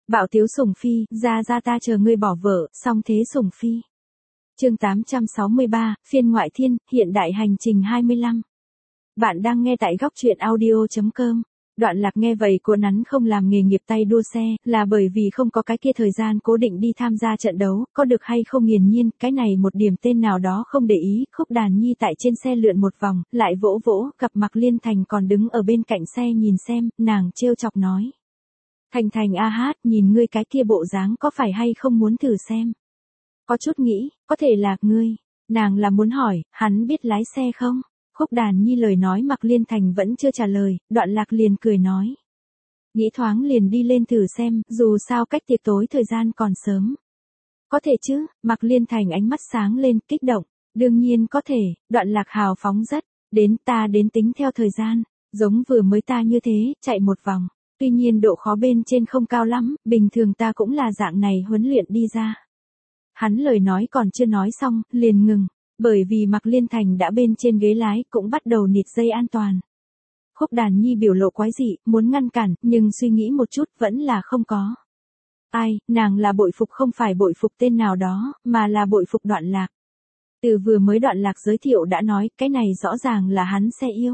Bạo Tiếu Sủng Phi, ra ta chờ ngươi bỏ vợ, song thế Sủng Phi. Chương 863, phiên ngoại thiên, hiện đại hành trình 25. Bạn đang nghe tại góc truyện audio.com. Đoạn Lạc nghe vậy của nắn không làm nghề nghiệp tay đua xe, là bởi vì không có cái kia thời gian cố định đi tham gia trận đấu, có được hay không nghiền nhiên, cái này một điểm tên nào đó không để ý. Khúc Đàn Nhi tại trên xe lượn một vòng, lại vỗ vỗ, gặp Mạc Liên Thành còn đứng ở bên cạnh xe nhìn xem, nàng trêu chọc nói. Thành a hát, nhìn ngươi cái kia bộ dáng có phải hay không muốn thử xem? Có chút nghĩ, có thể là, ngươi. Nàng là muốn hỏi, hắn biết lái xe không? Khúc Đàn Nhi lời nói Mạc Liên Thành vẫn chưa trả lời, Đoạn Lạc liền cười nói. Nghĩ thoáng liền đi lên thử xem, dù sao cách tiệc tối thời gian còn sớm. Có thể chứ, Mạc Liên Thành ánh mắt sáng lên, kích động. Đương nhiên có thể, Đoạn Lạc hào phóng rất. Ta đến tính theo thời gian, giống vừa mới ta như thế, chạy một vòng. Tuy nhiên độ khó bên trên không cao lắm, bình thường ta cũng là dạng này huấn luyện đi ra. Hắn lời nói còn chưa nói xong, liền ngừng, bởi vì Mạc Liên Thành đã bên trên ghế lái cũng bắt đầu nịt dây an toàn. Khúc Đàn Nhi biểu lộ quái dị, muốn ngăn cản, nhưng suy nghĩ một chút vẫn là không có. Ai, nàng là bội phục không phải bội phục tên nào đó, mà là bội phục Đoạn Lạc. Từ vừa mới Đoạn Lạc giới thiệu đã nói, cái này rõ ràng là hắn xe yêu.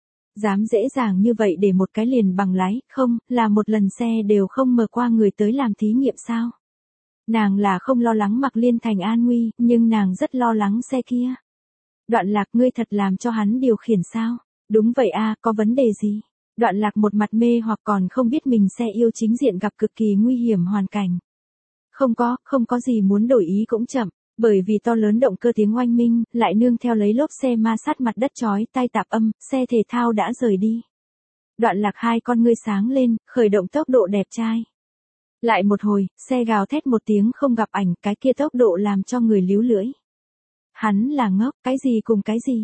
Dám dễ dàng như vậy để một cái liền bằng lái, không, là một lần xe đều không mở qua người tới làm thí nghiệm sao? Nàng là không lo lắng Mạc Liên Thành an nguy, nhưng nàng rất lo lắng xe kia. Đoạn Lạc, ngươi thật làm cho hắn điều khiển sao? Đúng vậy a, có vấn đề gì? Đoạn Lạc một mặt mê hoặc còn không biết mình xe yêu chính diện gặp cực kỳ nguy hiểm hoàn cảnh. Không có gì muốn đổi ý cũng chậm, bởi vì to lớn động cơ tiếng oanh minh, lại nương theo lấy lốp xe ma sát mặt đất chói tai tạp âm, xe thể thao đã rời đi. Đoạn Lạc hai con ngươi sáng lên, khởi động tốc độ đẹp trai. Lại một hồi, xe gào thét một tiếng không gặp ảnh, cái kia tốc độ làm cho người líu lưỡi. Hắn là ngốc, cái gì cùng cái gì?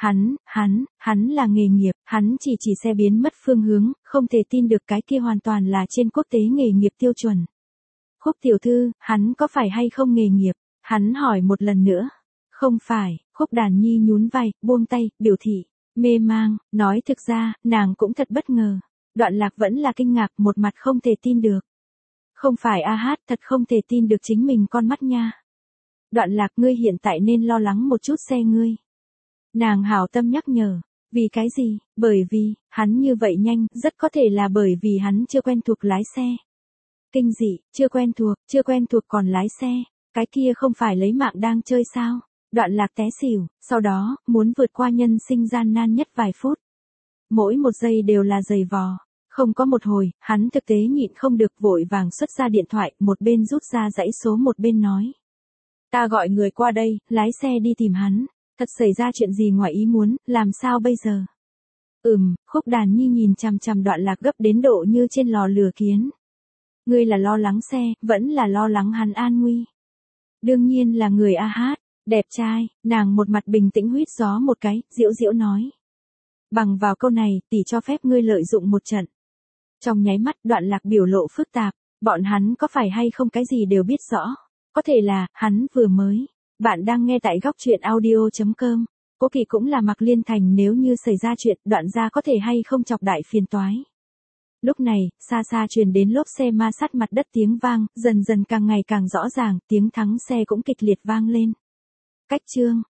Hắn là nghề nghiệp, hắn chỉ xe biến mất phương hướng, không thể tin được cái kia hoàn toàn là trên quốc tế nghề nghiệp tiêu chuẩn. Khúc tiểu thư, hắn có phải hay không nghề nghiệp? Hắn hỏi một lần nữa. Không phải, Khúc Đàn Nhi nhún vai, buông tay, biểu thị, mê mang, nói thực ra, nàng cũng thật bất ngờ. Đoạn Lạc vẫn là kinh ngạc, một mặt không thể tin được. Không phải a hát, thật không thể tin được chính mình con mắt nha. Đoạn Lạc, ngươi hiện tại nên lo lắng một chút xe ngươi. Nàng hảo tâm nhắc nhở. Vì cái gì? Bởi vì, hắn như vậy nhanh, rất có thể là bởi vì hắn chưa quen thuộc lái xe. Kinh dị, chưa quen thuộc còn lái xe. Cái kia không phải lấy mạng đang chơi sao? Đoạn Lạc té xỉu, sau đó, muốn vượt qua nhân sinh gian nan nhất vài phút. Mỗi một giây đều là giày vò. Không có một hồi, hắn thực tế nhịn không được vội vàng xuất ra điện thoại, một bên rút ra dãy số một bên nói. Ta gọi người qua đây, lái xe đi tìm hắn. Thật xảy ra chuyện gì ngoài ý muốn, làm sao bây giờ? Khúc Đàn Nhi nhìn chằm chằm Đoạn Lạc gấp đến độ như trên lò lửa kiến. Ngươi là lo lắng xe, vẫn là lo lắng hắn an nguy. Đương nhiên là người a hát, đẹp trai, nàng một mặt bình tĩnh huýt gió một cái, giễu giễu nói. Bằng vào câu này, tỷ cho phép ngươi lợi dụng một trận. Trong nháy mắt Đoạn Lạc biểu lộ phức tạp, bọn hắn có phải hay không cái gì đều biết rõ. Có thể là, hắn vừa mới. Bạn đang nghe tại góc truyện audio.com. Cố Kỳ cũng là Mạc Liên Thành, nếu như xảy ra chuyện, Đoạn gia có thể hay không chọc đại phiền toái. Lúc này, xa xa truyền đến lốp xe ma sát mặt đất tiếng vang, dần dần càng ngày càng rõ ràng, tiếng thắng xe cũng kịch liệt vang lên. Cách chương,